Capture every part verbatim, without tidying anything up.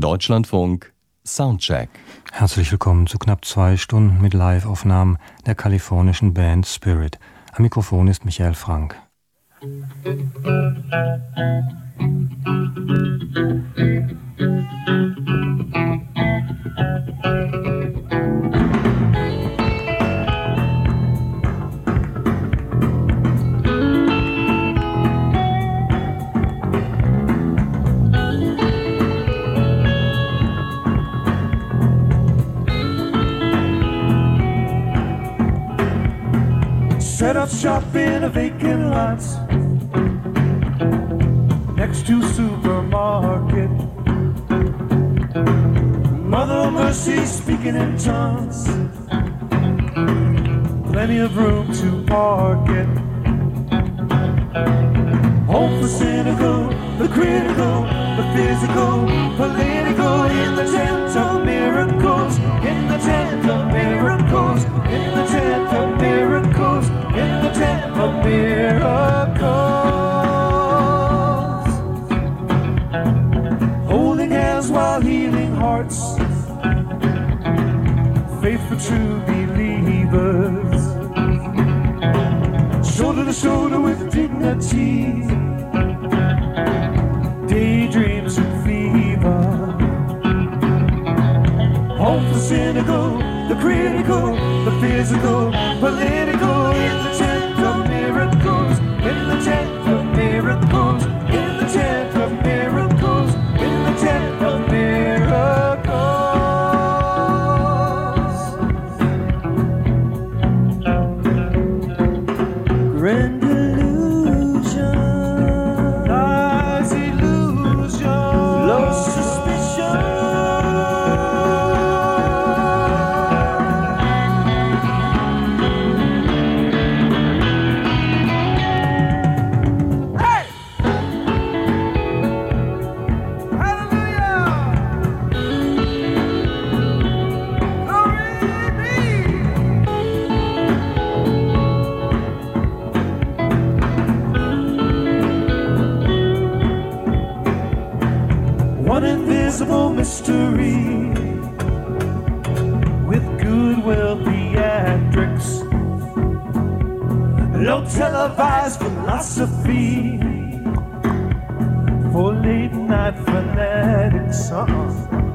Deutschlandfunk Soundcheck. Herzlich willkommen zu knapp zwei Stunden mit Live-Aufnahmen der kalifornischen Band Spirit. Am Mikrofon ist Michael Frank. Set up shop in a vacant lot next to supermarket. Mother Mercy speaking in tongues, plenty of room to park it. Home for cynical, the critical, the physical, political. In the tent of miracles, in the tent of miracles, in the tent of miracles, in the tent of miracles. Holding hands while healing hearts, faith for true believers. Shoulder to shoulder with dignity, daydreams and fever. Home for cynical, the critical, the physical, political. In the tent of miracles, in the tent of miracles, in the tent of miracles, in the tent of miracles. Grand illusion, nice illusion, low suspicion. Mystery with goodwill theatrics, low televised philosophy for late night fanatics. Uh-uh.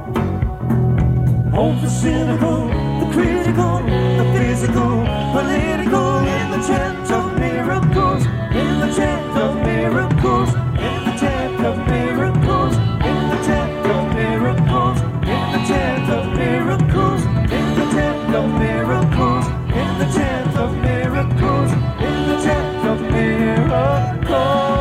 Home for cynical, the critical, the physical, political. In the tent of miracles, in the tent of miracles, in the tent of miracles, in the tent of miracles, in the tent of miracles, in the tent of miracles, in the tent of miracles, in the tent of miracles.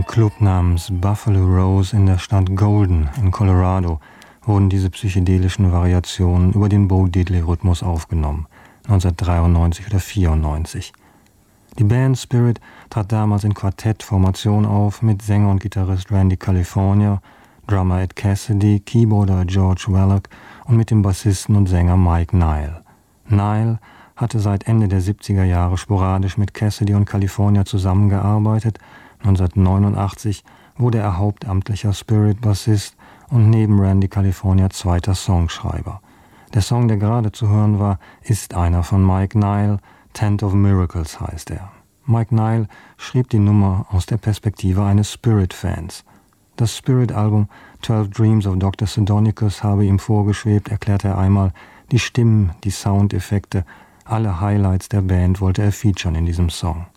einem Club namens Buffalo Rose in der Stadt Golden in Colorado wurden diese psychedelischen Variationen über den Bo Diddley-Rhythmus aufgenommen, neunzehnhundertdreiundneunzig oder vierundneunzig. Die Band Spirit trat damals in Quartettformation auf mit Sänger und Gitarrist Randy California, Drummer Ed Cassidy, Keyboarder George Wellock und mit dem Bassisten und Sänger Mike Nile. Nile hatte seit Ende der siebziger Jahre sporadisch mit Cassidy und California zusammengearbeitet. neunzehnhundertneunundachtzig wurde er hauptamtlicher Spirit-Bassist und neben Randy California zweiter Songschreiber. Der Song, der gerade zu hören war, ist einer von Mike Nile, Tent of Miracles heißt er. Mike Nile schrieb die Nummer aus der Perspektive eines Spirit-Fans. Das Spirit-Album Twelve Dreams of Doktor Sindonicus habe ihm vorgeschwebt, erklärte er einmal. Die Stimmen, die Soundeffekte, alle Highlights der Band wollte er featuren in diesem Song.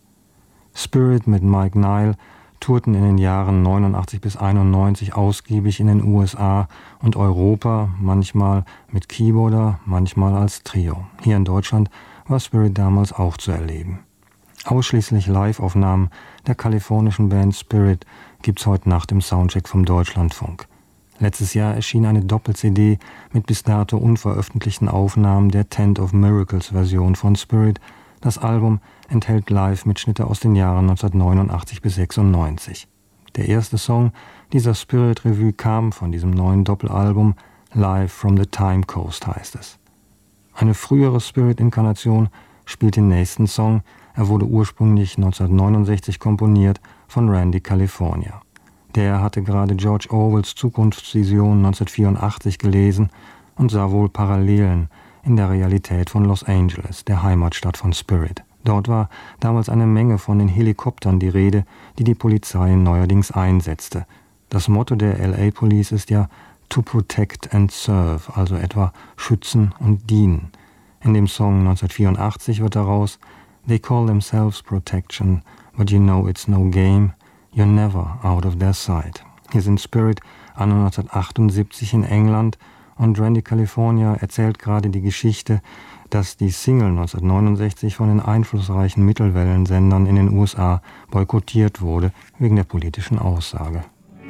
Spirit mit Mike Nile tourten in den Jahren neunundachtzig bis einundneunzig ausgiebig in den U S A und Europa, manchmal mit Keyboarder, manchmal als Trio. Hier in Deutschland war Spirit damals auch zu erleben. Ausschließlich Live-Aufnahmen der kalifornischen Band Spirit gibt's heute Nacht im Soundcheck vom Deutschlandfunk. Letztes Jahr erschien eine Doppel-C D mit bis dato unveröffentlichten Aufnahmen der Tent of Miracles Version von Spirit. Das Album enthält Live-Mitschnitte aus den Jahren neunzehnhundertneunundachtzig bis sechsundneunzig. Der erste Song dieser Spirit-Revue kam von diesem neuen Doppelalbum, Live from the Time Coast heißt es. Eine frühere Spirit-Inkarnation spielt den nächsten Song. Er wurde ursprünglich neunzehnhundertneunundsechzig komponiert von Randy California. Der hatte gerade George Orwells Zukunftsvision neunzehnhundertvierundachtzig gelesen und sah wohl Parallelen in der Realität von Los Angeles, der Heimatstadt von Spirit. Dort war damals eine Menge von den Helikoptern die Rede, die die Polizei neuerdings einsetzte. Das Motto der L A Police ist ja to protect and serve, also etwa schützen und dienen. In dem Song neunzehnhundertvierundachtzig wird daraus They call themselves protection, but you know it's no game. You're never out of their sight. Hier sind Spirit anno neunzehnhundertachtundsiebzig in England und Randy California erzählt gerade die Geschichte, dass die Single neunzehnhundertneunundsechzig von den einflussreichen Mittelwellensendern in den U S A boykottiert wurde wegen der politischen Aussage.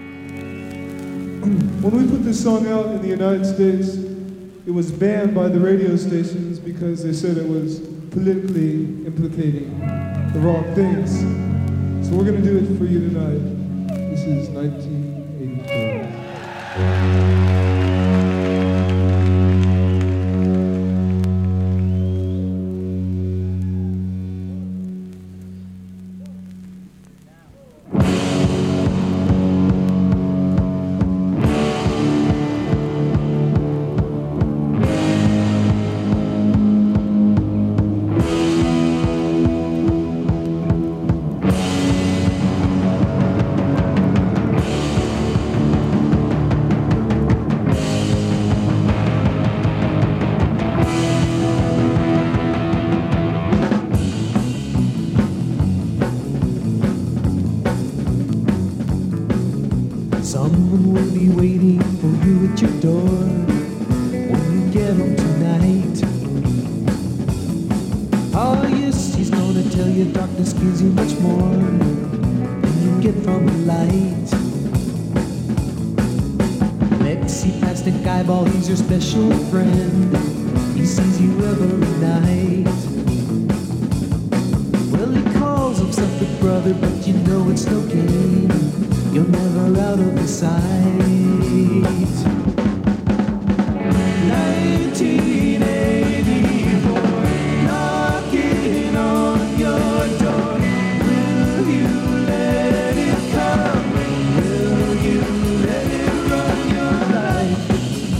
When we put this song out in the United States, it was banned by the radio stations because they said it was politically implicating the wrong things. So we're going to do it for you tonight. This is nineteen eighty-four. Someone will be waiting for you at your door when you get home tonight. Oh yes, he's gonna tell you darkness gives you much more than you get from the light. Plexi-plastic eyeball, he's your special friend. He sees you every night. Well, he calls himself the brother, but you know it's no game. You're never out of the sight. nineteen eighty-four, knocking on your door. Will you let it come? Will you let it run your life?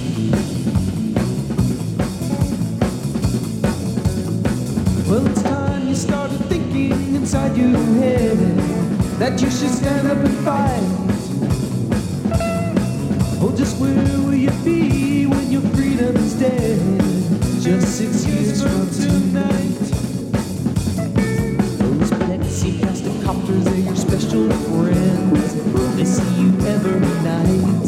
Well, it's time you started thinking inside your head that you should stand up and fight. Oh, just where will you be when your freedom is dead? Just six years from tonight. Those plexi-plastic copters are your special friends. They see you every night.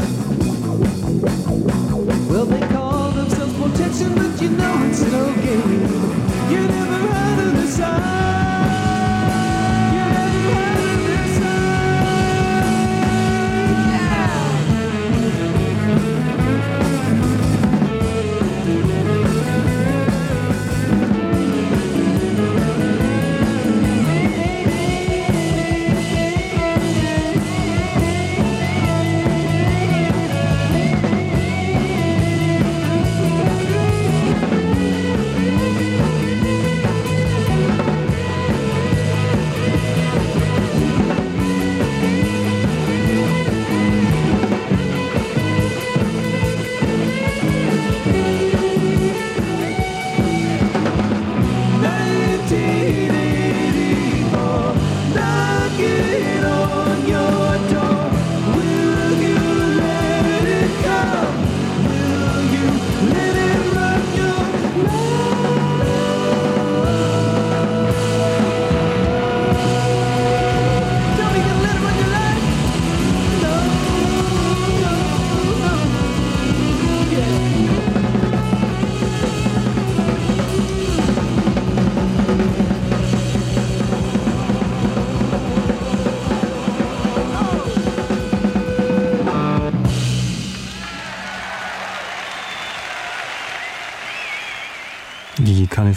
Well, they call themselves protection, but you know it's no game. You're never out of the sight. You're never out of the sight.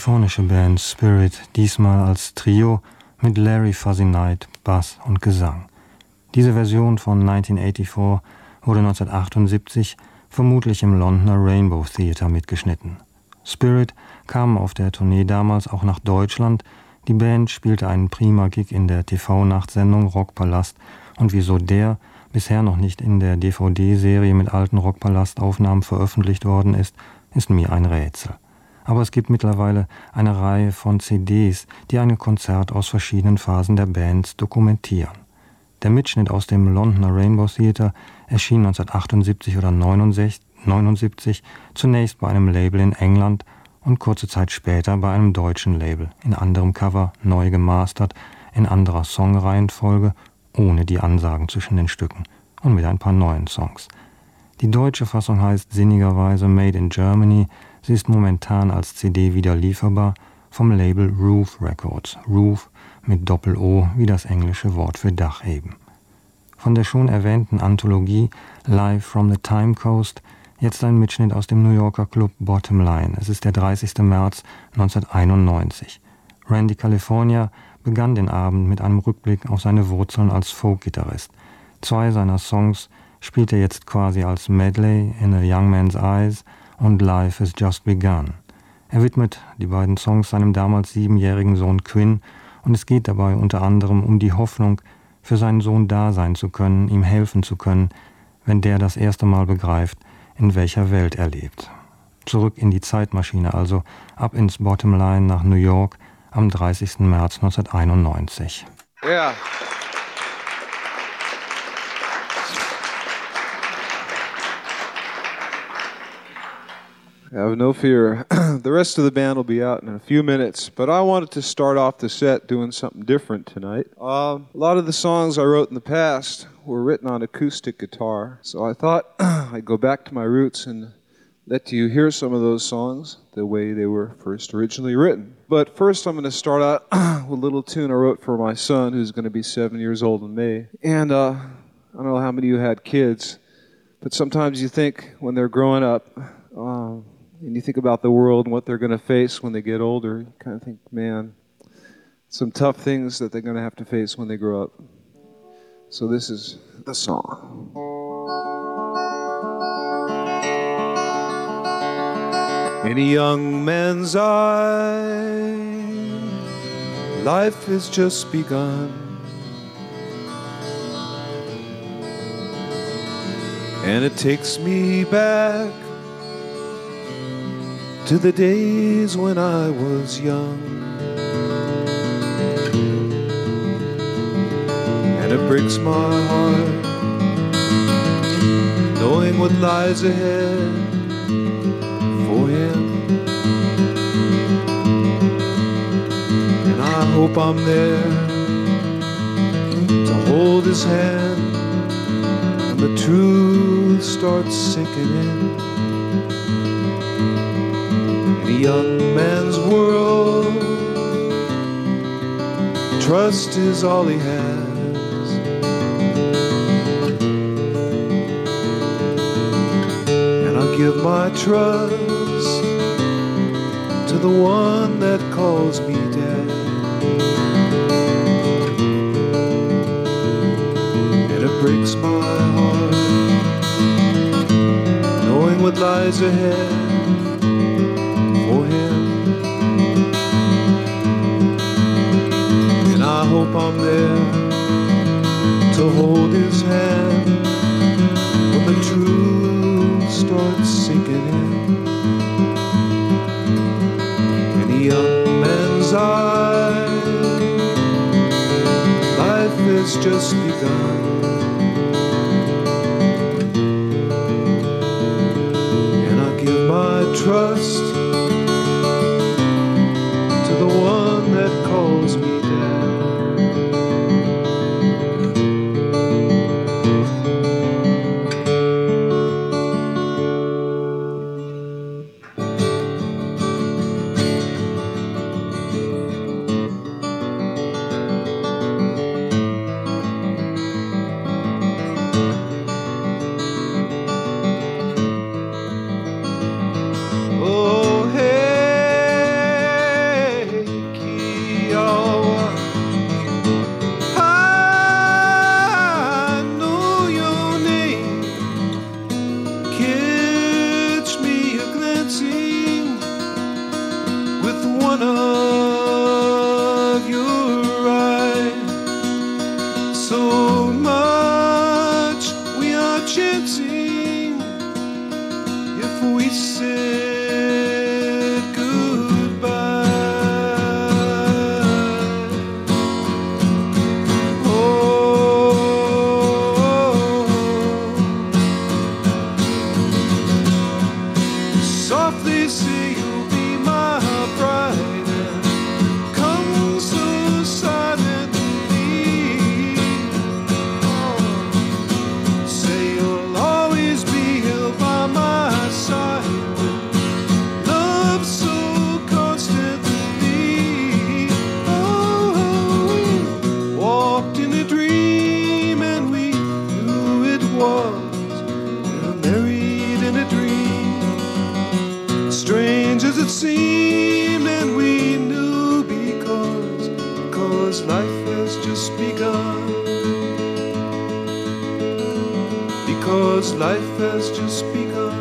kalifornische Band Spirit, diesmal als Trio mit Larry Fuzzy Knight, Bass und Gesang. Diese Version von neunzehnhundertvierundachtzig wurde neunzehnhundertachtundsiebzig vermutlich im Londoner Rainbow Theatre mitgeschnitten. Spirit kam auf der Tournee damals auch nach Deutschland. Die Band spielte einen prima Gig in der T V-Nachtsendung Rockpalast, und wieso der bisher noch nicht in der D V D-Serie mit alten Rockpalast-Aufnahmen veröffentlicht worden ist, ist mir ein Rätsel. Aber es gibt mittlerweile eine Reihe von C Ds, die ein Konzert aus verschiedenen Phasen der Bands dokumentieren. Der Mitschnitt aus dem Londoner Rainbow Theatre erschien neunzehnhundertachtundsiebzig oder neunundsiebzig zunächst bei einem Label in England und kurze Zeit später bei einem deutschen Label, in anderem Cover, neu gemastert, in anderer Songreihenfolge, ohne die Ansagen zwischen den Stücken und mit ein paar neuen Songs. Die deutsche Fassung heißt sinnigerweise Made in Germany. Sie ist momentan als C D wieder lieferbar vom Label Roof Records. Roof mit Doppel-O wie das englische Wort für Dach eben. Von der schon erwähnten Anthologie Live from the Time Coast jetzt ein Mitschnitt aus dem New Yorker Club Bottom Line. Es ist der dreißigster März neunzehnhunderteinundneunzig. Randy California begann den Abend mit einem Rückblick auf seine Wurzeln als Folk-Gitarrist. Zwei seiner Songs spielt er jetzt quasi als Medley, In a Young Man's Eyes und Life has Just Begun. Er widmet die beiden Songs seinem damals siebenjährigen Sohn Quinn, und es geht dabei unter anderem um die Hoffnung, für seinen Sohn da sein zu können, ihm helfen zu können, wenn der das erste Mal begreift, in welcher Welt er lebt. Zurück in die Zeitmaschine, also ab ins Bottom Line nach New York am dreißigsten März neunzehnhunderteinundneunzig. Yeah. Have no fear. The rest of the band will be out in a few minutes, but I wanted to start off the set doing something different tonight. Uh, a lot of the songs I wrote in the past were written on acoustic guitar, so I thought I'd go back to my roots and let you hear some of those songs the way they were first originally written. But first I'm going to start out with a little tune I wrote for my son, who's going to be seven years old in May. And uh, I don't know how many of you had kids, but sometimes you think when they're growing up, um, and you think about the world and what they're going to face when they get older, you kind of think, man, some tough things that they're going to have to face when they grow up. So this is the song. In a young man's eye, life has just begun. And it takes me back to the days when I was young. And it breaks my heart knowing what lies ahead for him. And I hope I'm there to hold his hand when the truth starts sinking in. In a young man's world, trust is all he has. And I'll give my trust to the one that calls me dad. And it breaks my heart knowing what lies ahead for him. And I hope I'm there to hold his hand when the truth starts sinking in. In a young man's eye, life has just begun. And I give my trust to the one that calls me dad. because life has just begun. Because life has just begun.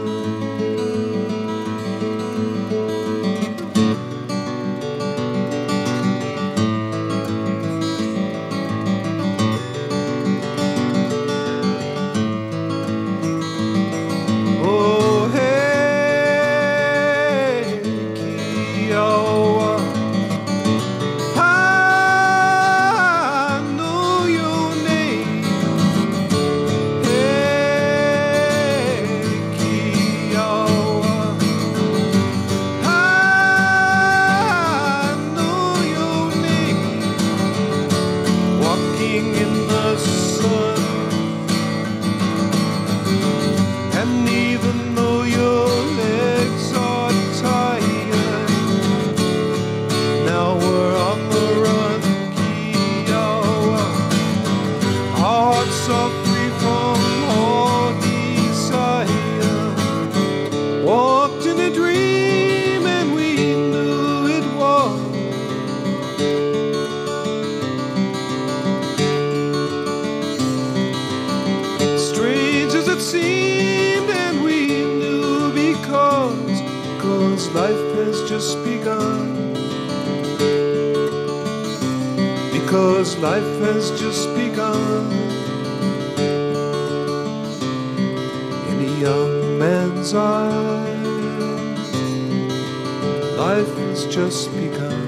Because life has just begun. In a young man's eyes, life has just begun.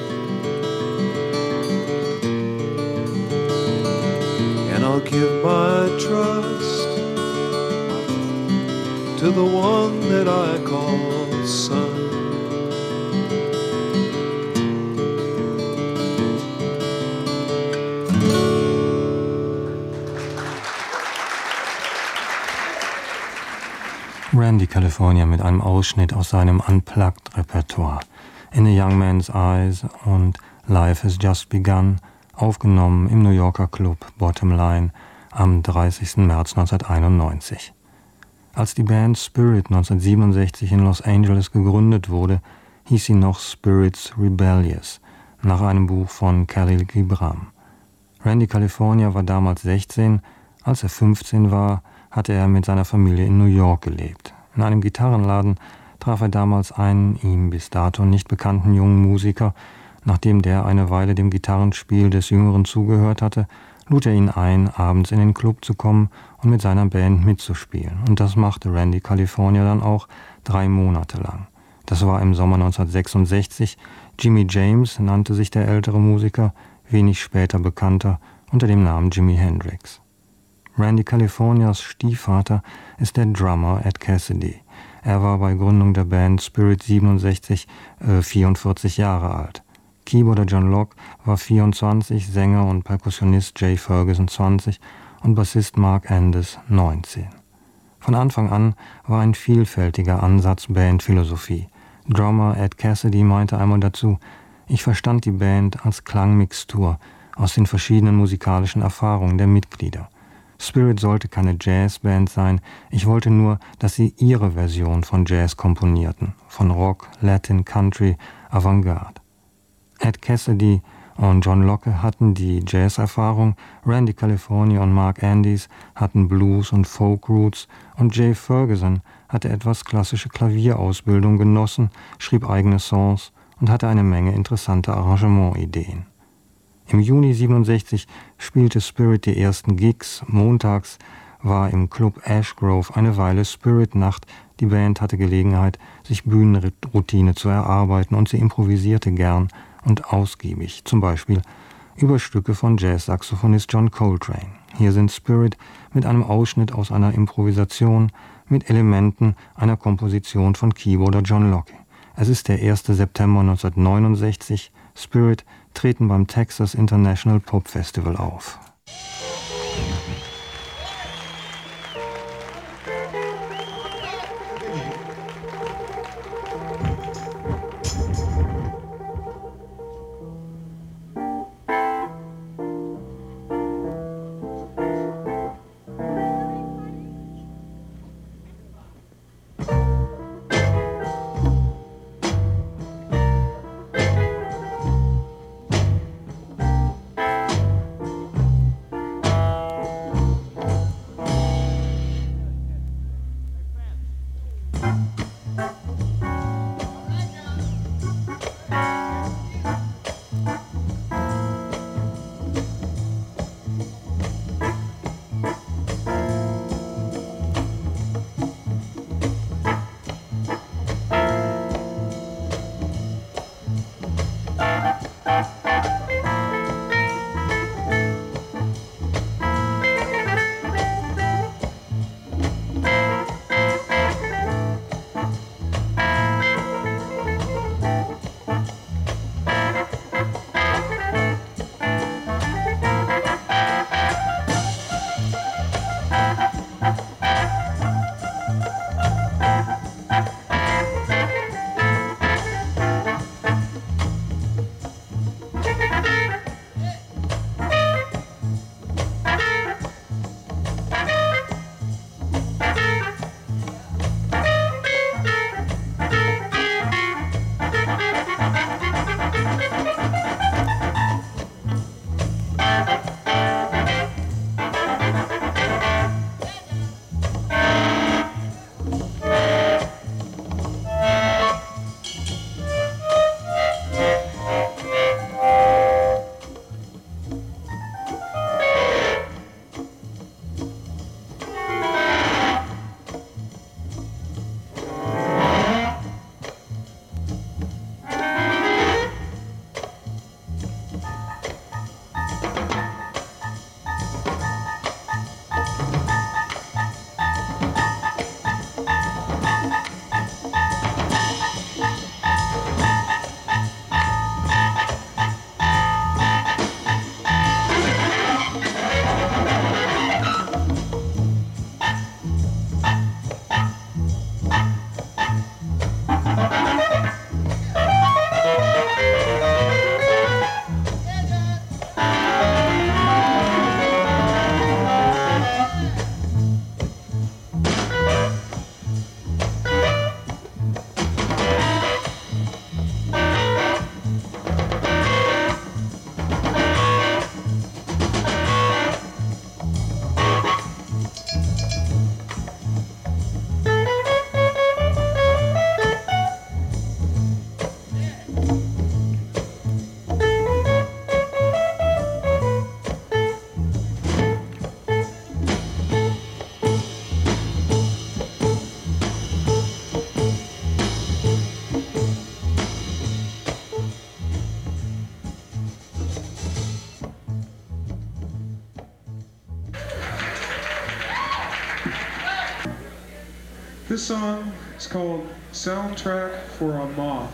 And I'll give my trust to the one that I call son. Randy California mit einem Ausschnitt aus seinem Unplugged-Repertoire. In a Young Man's Eyes und Life Has Just Begun, aufgenommen im New Yorker Club Bottom Line am dreißigsten März neunzehnhunderteinundneunzig. Als die Band Spirit neunzehnhundertsiebenundsechzig in Los Angeles gegründet wurde, hieß sie noch Spirits Rebellious, nach einem Buch von Khalil Gibran. Randy California war damals sechzehn, als er fünfzehn war, hatte er mit seiner Familie in New York gelebt. In einem Gitarrenladen traf er damals einen ihm bis dato nicht bekannten jungen Musiker. Nachdem der eine Weile dem Gitarrenspiel des Jüngeren zugehört hatte, lud er ihn ein, abends in den Club zu kommen und mit seiner Band mitzuspielen. Und das machte Randy California dann auch drei Monate lang. Das war im Sommer neunzehnhundertsechsundsechzig. Jimmy James nannte sich der ältere Musiker, wenig später bekannter unter dem Namen Jimi Hendrix. Randy Californias Stiefvater ist der Drummer Ed Cassidy. Er war bei Gründung der Band Spirit siebenundsechzig äh, vierundvierzig Jahre alt. Keyboarder John Locke war vierundzwanzig, Sänger und Perkussionist Jay Ferguson zwanzig und Bassist Mark Andes neunzehn. Von Anfang an war ein vielfältiger Ansatz Bandphilosophie. Drummer Ed Cassidy meinte einmal dazu: Ich verstand die Band als Klangmixtur aus den verschiedenen musikalischen Erfahrungen der Mitglieder. Spirit sollte keine Jazzband sein, ich wollte nur, dass sie ihre Version von Jazz komponierten, von Rock, Latin, Country, Avantgarde. Ed Cassidy und John Locke hatten die Jazz-Erfahrung, Randy California und Mark Andes hatten Blues- und Folk-Roots und Jay Ferguson hatte etwas klassische Klavierausbildung genossen, schrieb eigene Songs und hatte eine Menge interessanter Arrangementideen. Im Juni siebenundsechzig spielte Spirit die ersten Gigs. Montags war im Club Ash Grove eine Weile Spirit-Nacht. Die Band hatte Gelegenheit, sich Bühnenroutine zu erarbeiten und sie improvisierte gern und ausgiebig, zum Beispiel über Stücke von Jazz-Saxophonist John Coltrane. Hier sind Spirit mit einem Ausschnitt aus einer Improvisation mit Elementen einer Komposition von Keyboarder John Locke. Es ist der erste September neunzehnhundertneunundsechzig. Spirit treten beim Texas International Pop Festival auf. This song is called Soundtrack for a Moth.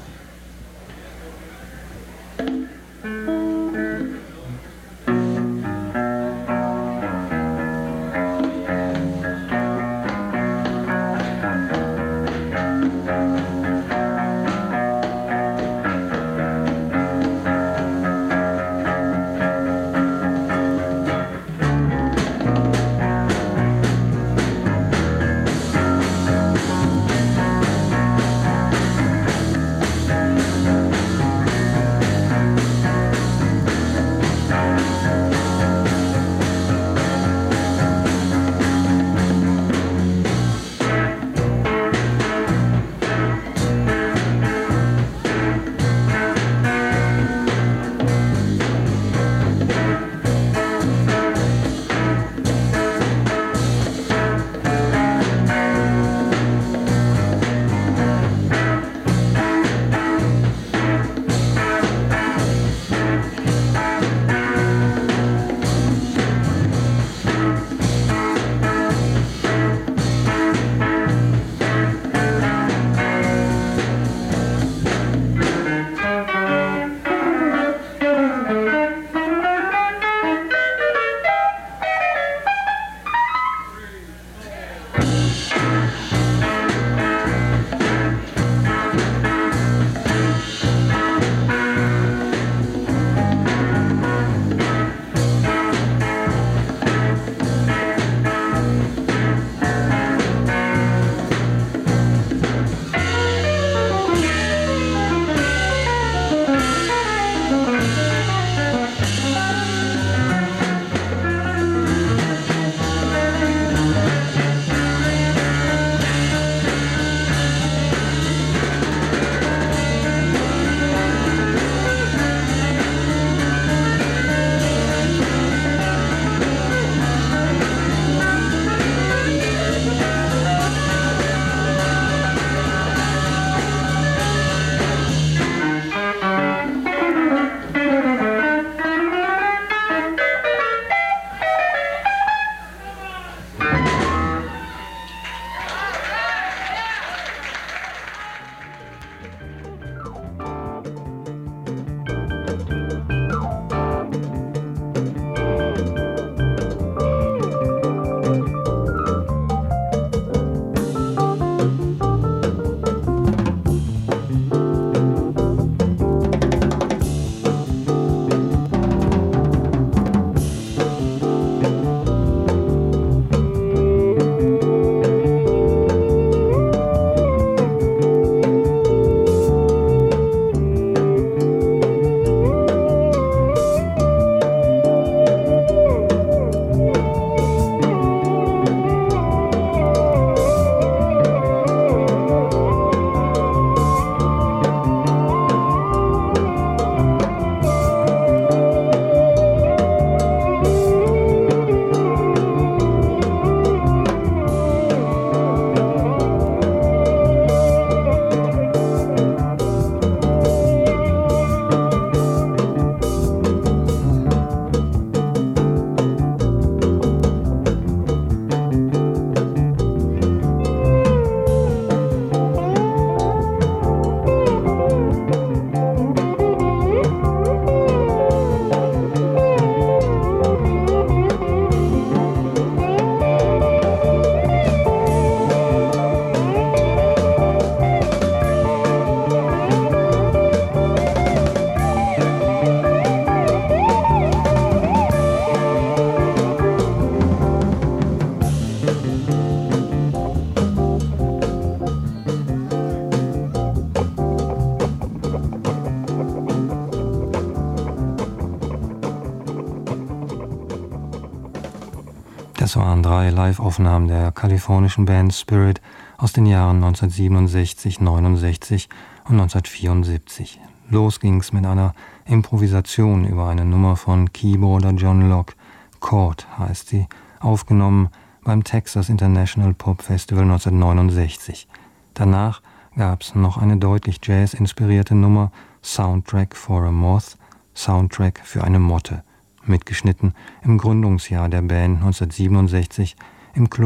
Das waren drei Live-Aufnahmen der kalifornischen Band Spirit aus den Jahren neunzehnhundertsiebenundsechzig, neunundsechzig und neunzehnhundertvierundsiebzig. Los ging's mit einer Improvisation über eine Nummer von Keyboarder John Locke. Chord heißt sie, aufgenommen beim Texas International Pop Festival neunzehnhundertneunundsechzig. Danach gab's noch eine deutlich Jazz-inspirierte Nummer, Soundtrack for a Moth, Soundtrack für eine Motte, mitgeschnitten im Gründungsjahr der Band neunzehnhundertsiebenundsechzig im Club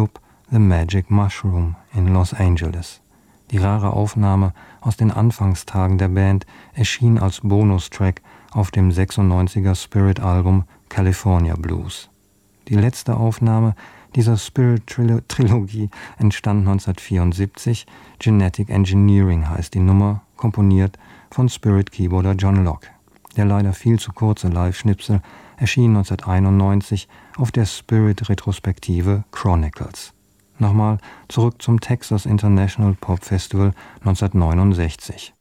The Magic Mushroom in Los Angeles. Die rare Aufnahme aus den Anfangstagen der Band erschien als Bonustrack auf dem sechsundneunziger Spirit-Album California Blues. Die letzte Aufnahme dieser Spirit-Trilogie entstand neunzehnhundertvierundsiebzig. Genetic Engineering heißt die Nummer, komponiert von Spirit-Keyboarder John Locke. Der leider viel zu kurze Live-Schnipsel erschien neunzehnhunderteinundneunzig auf der Spirit-Retrospektive Chronicles. Nochmal zurück zum Texas International Pop Festival neunzehnhundertneunundsechzig.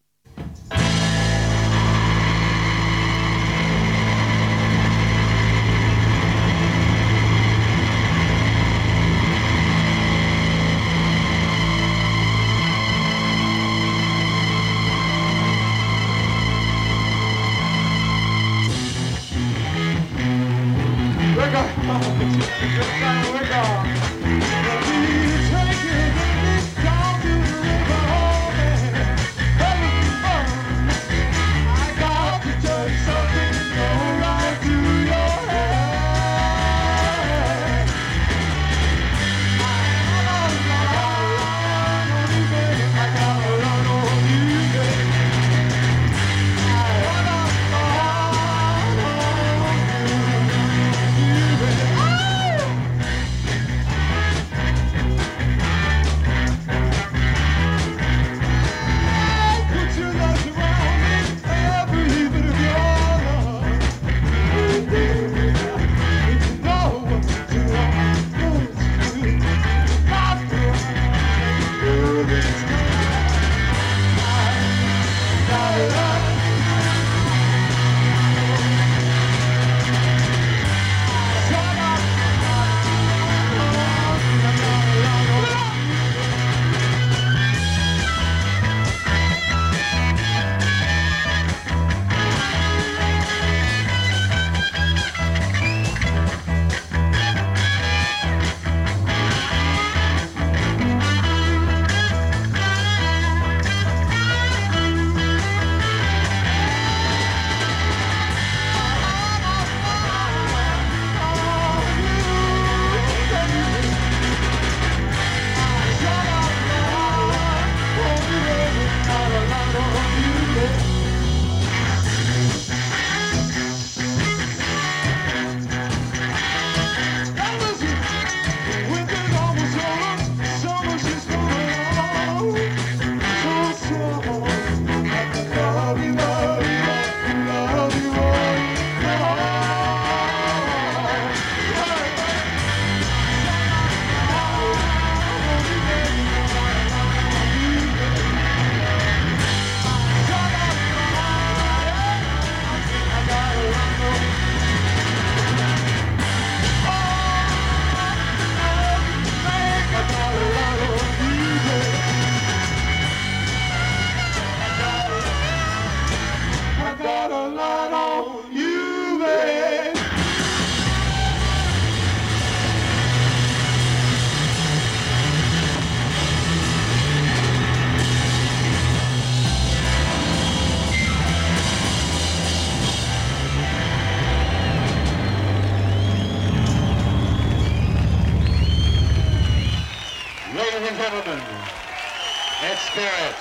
Spirit.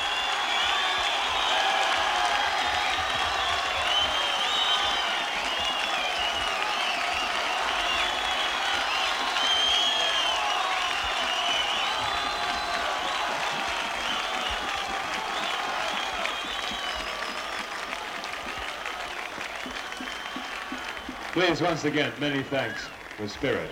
Please, once again, many thanks for Spirit.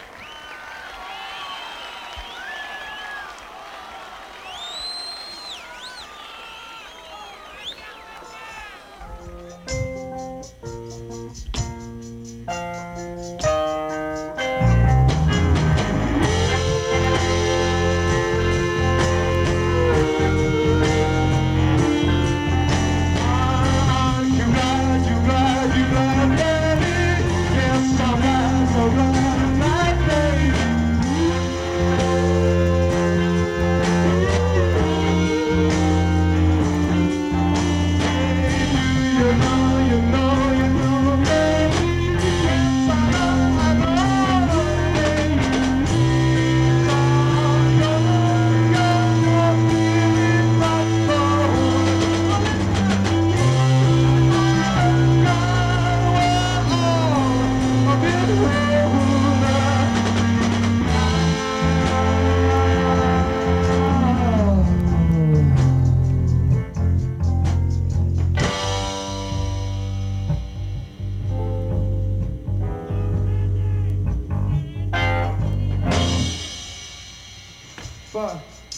Like Five.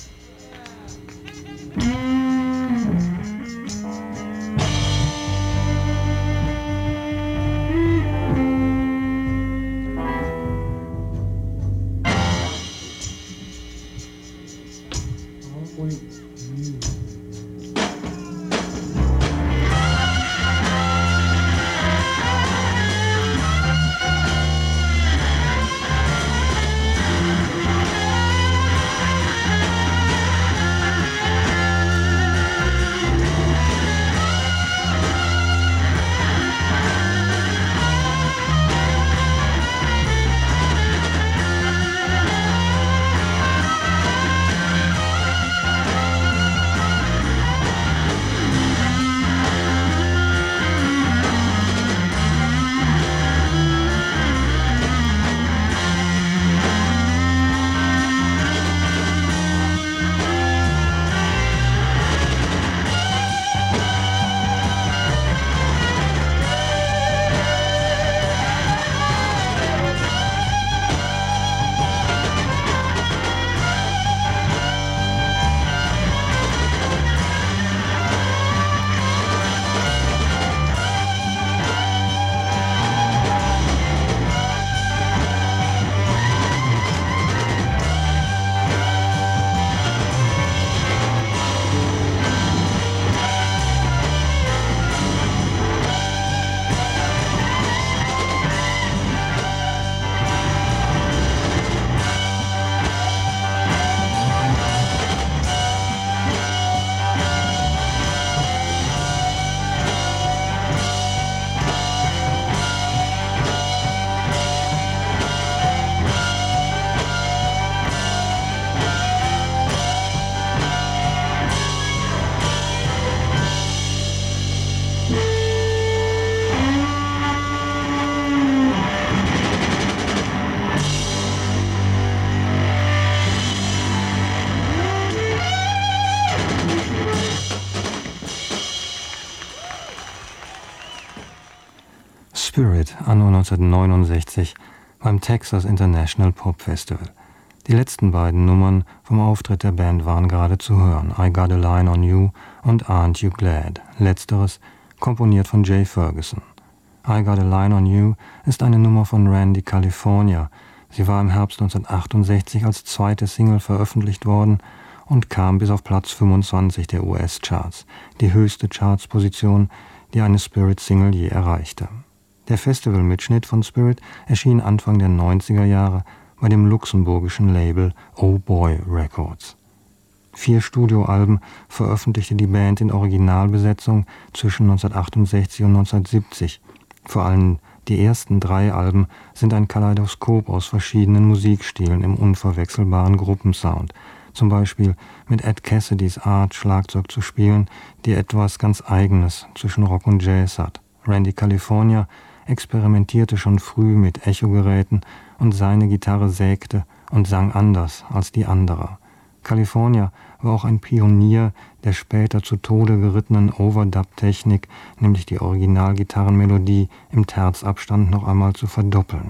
Spirit anno neunzehnhundertneunundsechzig beim Texas International Pop Festival. Die letzten beiden Nummern vom Auftritt der Band waren gerade zu hören, I Got a Line on You und Aren't You Glad, letzteres komponiert von Jay Ferguson. I Got a Line on You ist eine Nummer von Randy California. Sie war im Herbst neunzehnhundertachtundsechzig als zweite Single veröffentlicht worden und kam bis auf Platz fünfundzwanzig der U S-Charts, die höchste Chartsposition, die eine Spirit-Single je erreichte. Der Festivalmitschnitt von Spirit erschien Anfang der neunziger Jahre bei dem luxemburgischen Label Oh Boy Records. Vier Studioalben veröffentlichte die Band in Originalbesetzung zwischen neunzehnhundertachtundsechzig und neunzehnhundertsiebzig. Vor allem die ersten drei Alben sind ein Kaleidoskop aus verschiedenen Musikstilen im unverwechselbaren Gruppensound, zum Beispiel mit Ed Cassidys Art, Schlagzeug zu spielen, die etwas ganz Eigenes zwischen Rock und Jazz hat. Randy California experimentierte schon früh mit Echogeräten und seine Gitarre sägte und sang anders als die anderer. California war auch ein Pionier der später zu Tode gerittenen Overdub-Technik, nämlich die Originalgitarrenmelodie im Terzabstand noch einmal zu verdoppeln.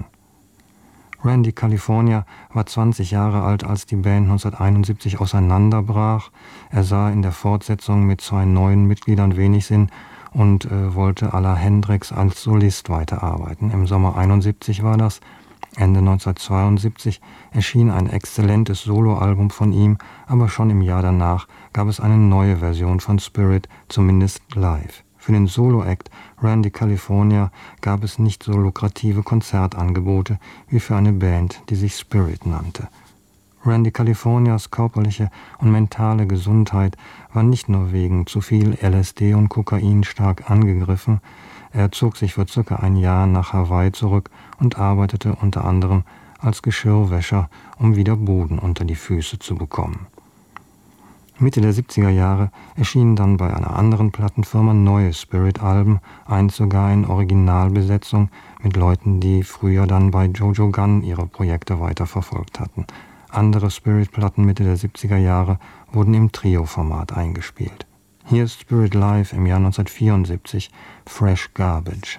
Randy California war zwanzig Jahre alt, als die Band neunzehnhunderteinundsiebzig auseinanderbrach. Er sah in der Fortsetzung mit zwei neuen Mitgliedern wenig Sinn und äh, wollte à la Hendrix als Solist weiterarbeiten. Im Sommer einundsiebzig war das. Ende neunzehnhundertzweiundsiebzig erschien ein exzellentes Soloalbum von ihm, aber schon im Jahr danach gab es eine neue Version von Spirit, zumindest live. Für den Solo-Act Randy California gab es nicht so lukrative Konzertangebote wie für eine Band, die sich Spirit nannte. Randy Californias körperliche und mentale Gesundheit war nicht nur wegen zu viel L S D und Kokain stark angegriffen, er zog sich für circa ein Jahr nach Hawaii zurück und arbeitete unter anderem als Geschirrwäscher, um wieder Boden unter die Füße zu bekommen. Mitte der siebziger Jahre erschienen dann bei einer anderen Plattenfirma neue Spirit-Alben, eins sogar in Originalbesetzung mit Leuten, die früher dann bei Jojo Gunn ihre Projekte weiterverfolgt hatten. Andere Spirit-Platten Mitte der siebziger Jahre wurden im Trio-Format eingespielt. Hier ist Spirit Live im Jahr neunzehnhundertvierundsiebzig, Fresh Garbage.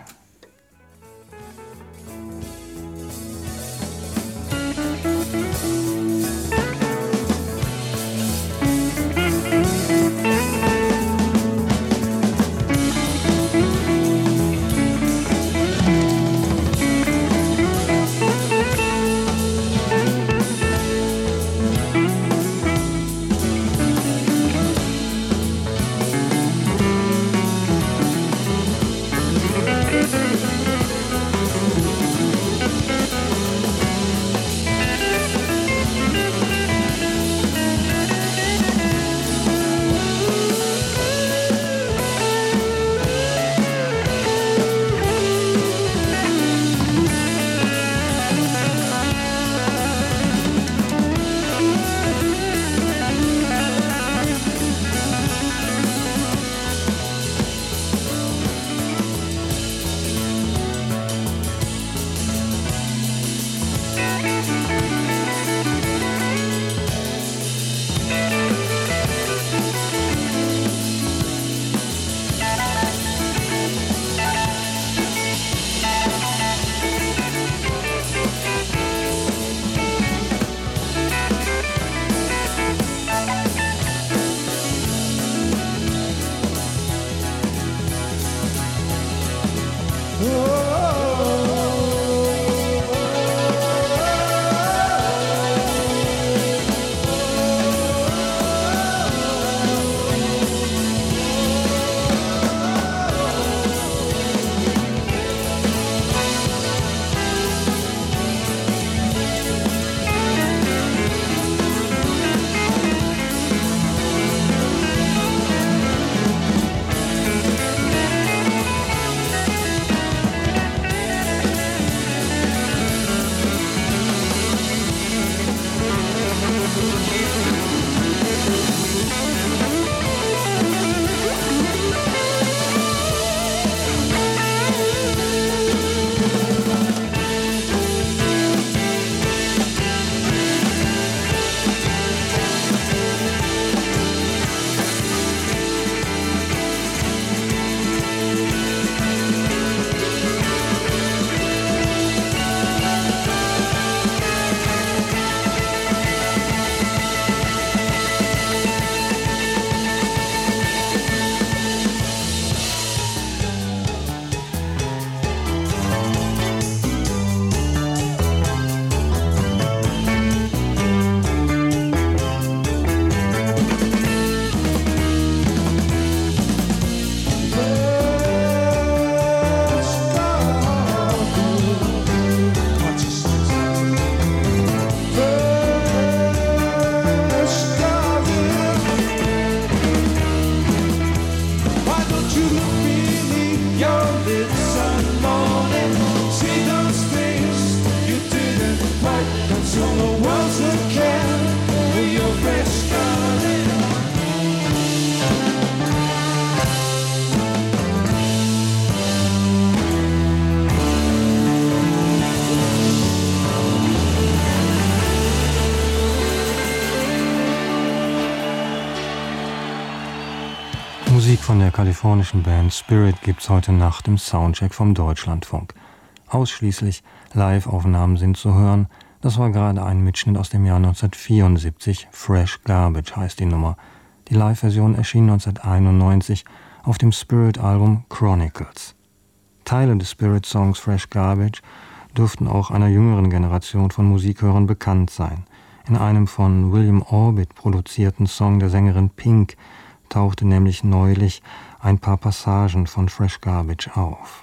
Von der kalifornischen Band Spirit gibt's heute Nacht im Soundcheck vom Deutschlandfunk. Ausschließlich Live-Aufnahmen sind zu hören. Das war gerade ein Mitschnitt aus dem Jahr neunzehnhundertvierundsiebzig. Fresh Garbage heißt die Nummer. Die Live-Version erschien neunzehnhunderteinundneunzig auf dem Spirit-Album Chronicles. Teile des Spirit-Songs Fresh Garbage dürften auch einer jüngeren Generation von Musikhörern bekannt sein. In einem von William Orbit produzierten Song der Sängerin Pink tauchte nämlich neulich ein paar Passagen von Fresh Garbage auf.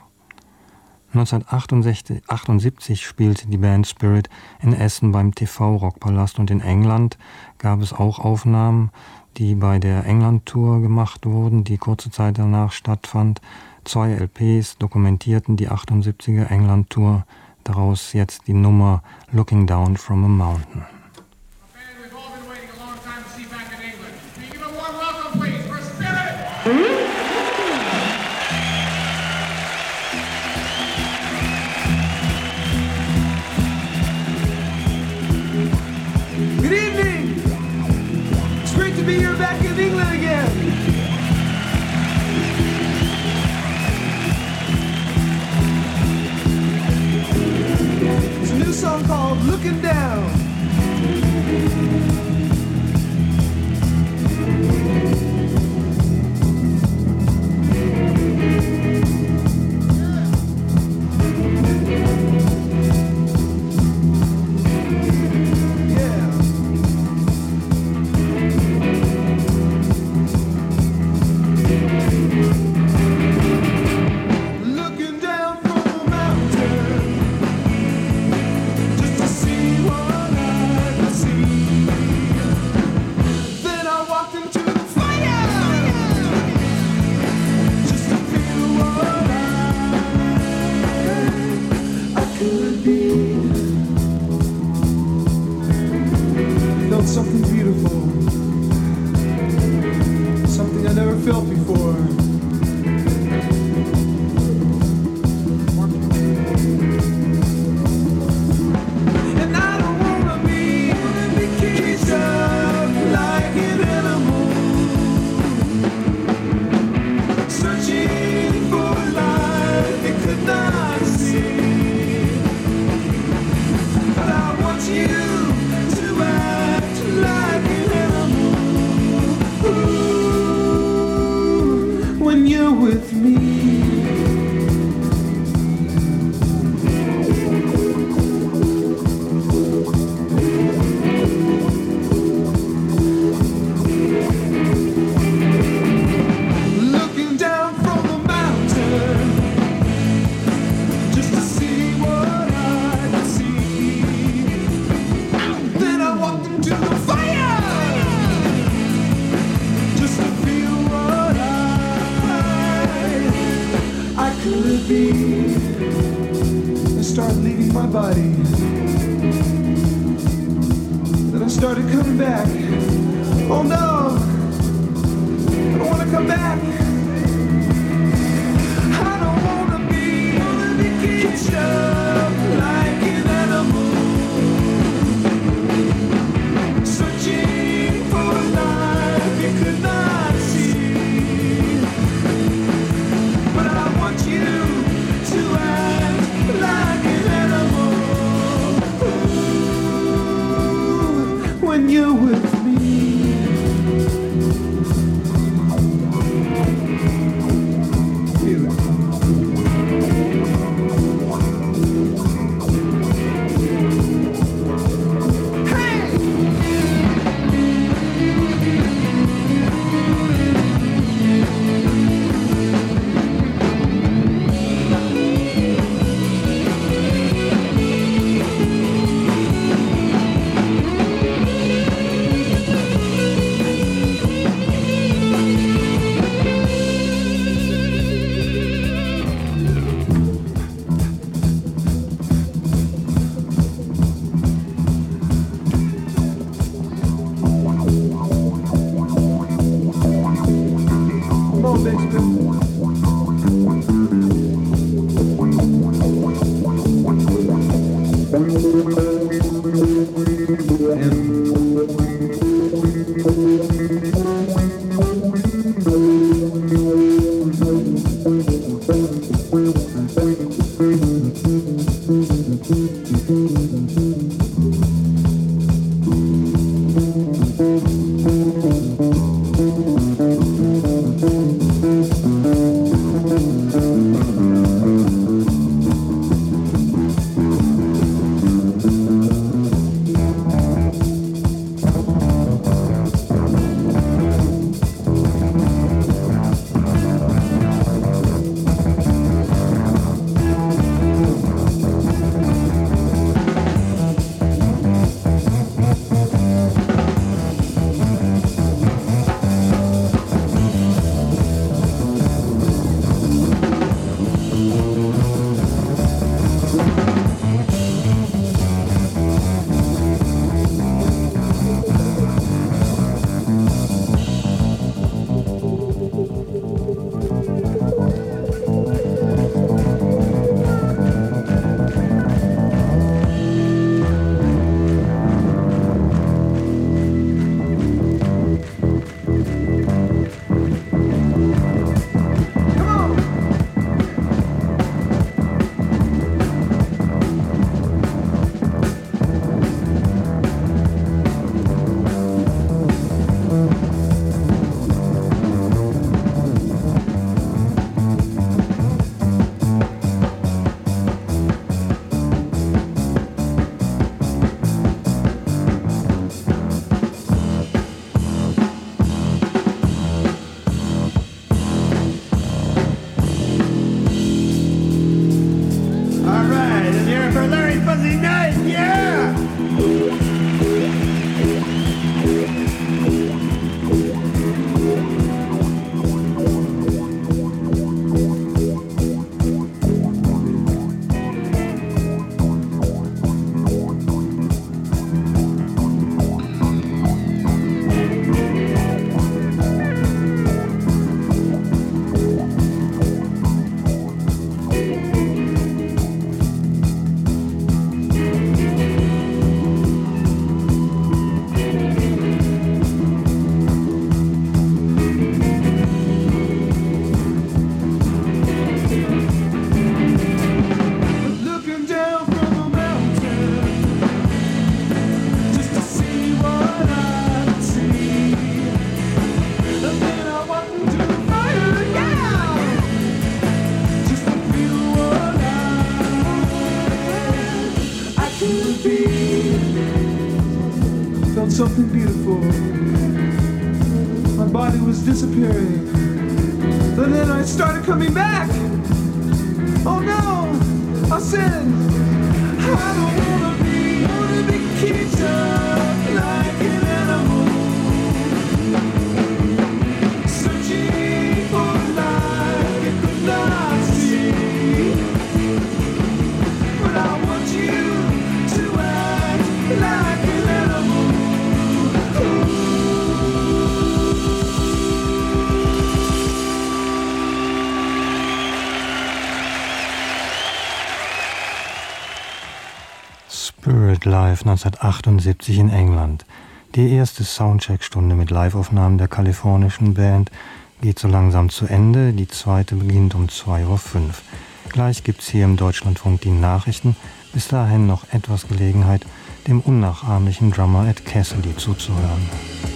neunzehnhundertachtundsiebzig spielte die Band Spirit in Essen beim T V-Rockpalast und in England gab es auch Aufnahmen, die bei der England-Tour gemacht wurden, die kurze Zeit danach stattfand. Zwei L Ps dokumentierten die achtundsiebziger England-Tour, daraus jetzt die Nummer Looking Down from a Mountain. Good evening. It's great to be here back in England again. There's a new song called Looking Down. Something beautiful, something I never felt before. And I don't wanna be caged up like an animal, searching for a life it could not see. But I want you to act like an animal. Ooh, when you're with me. Looking down from the mountain just to see what I could see. Then I walked into the fire just to feel what I I could be. I started leaving my body. Then I started coming back. Oh no, I don't wanna come back. I don't wanna be caged up like an animal, searching for a life you could not see. But I want you to act like an animal. Ooh, when you're with me. Feel it. Come on, Bixby. And here for Larry Fuzzy Night, yeah! Something beautiful. My body was disappearing. But then I started coming back. Oh no! I said, I don't wanna be, wanna be kicked up like an animal. Searching for life I could not see. But I want you to act like an animal. Spirit Live neunzehnhundertachtundsiebzig in England. Die erste Soundcheck-Stunde mit Live-Aufnahmen der kalifornischen Band geht so langsam zu Ende, die zweite beginnt um zwei Uhr fünf. Gleich gibt's hier im Deutschlandfunk die Nachrichten, bis dahin noch etwas Gelegenheit, dem unnachahmlichen Drummer Ed Cassidy zuzuhören.